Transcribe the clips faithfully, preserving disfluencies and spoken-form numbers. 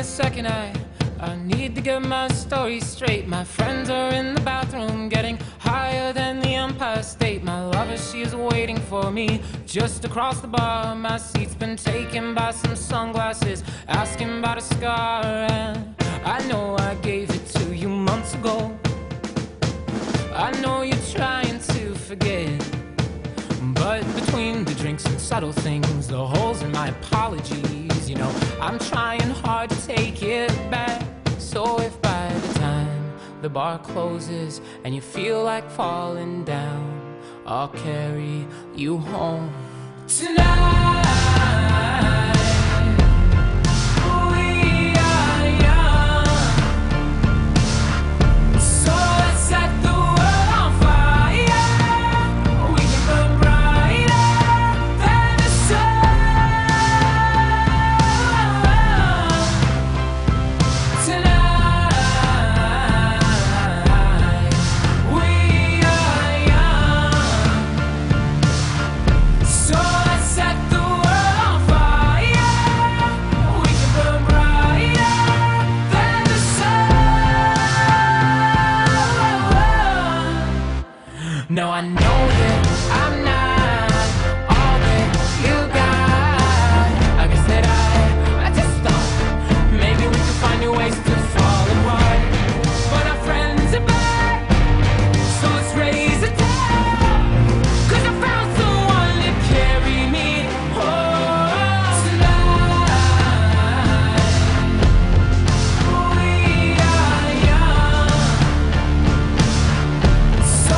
second, I, I need to get my story straight. My friends are in the bathroom getting higher than the Empire State. My lover, she is waiting for me just across the bar. My seat's been taken by some sunglasses asking about a scar. And I know I gave it to you months ago. I know you're trying to forget, but between the drinks and subtle things, the holes in my apologies, you know, I'm trying hard to take it back. So if by the time the bar closes and you feel like falling down, I'll carry you home tonight. No, I know that I'm not all that you got. I guess that I, I just thought maybe we could find new ways to fall apart. But our friends are back, so let's raise a toast, 'cause I found someone to carry me home tonight. We are young, so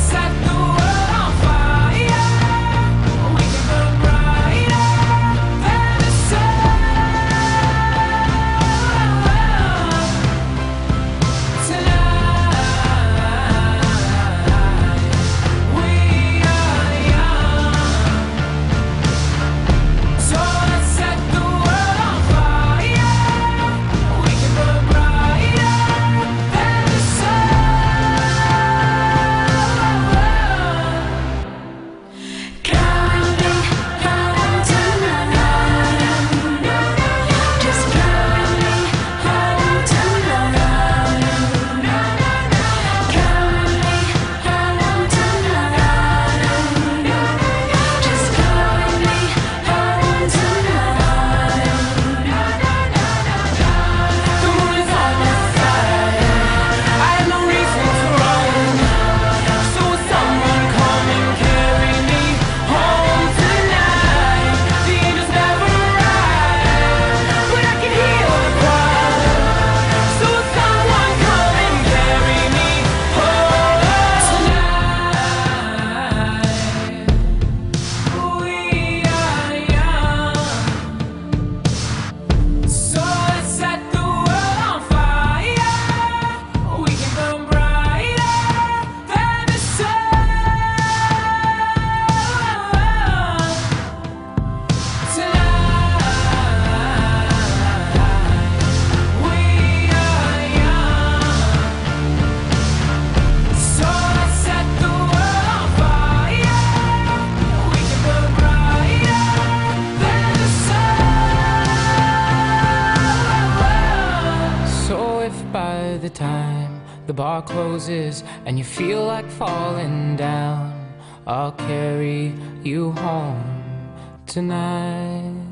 by the time the bar closes and you feel like falling down, I'll carry you home tonight.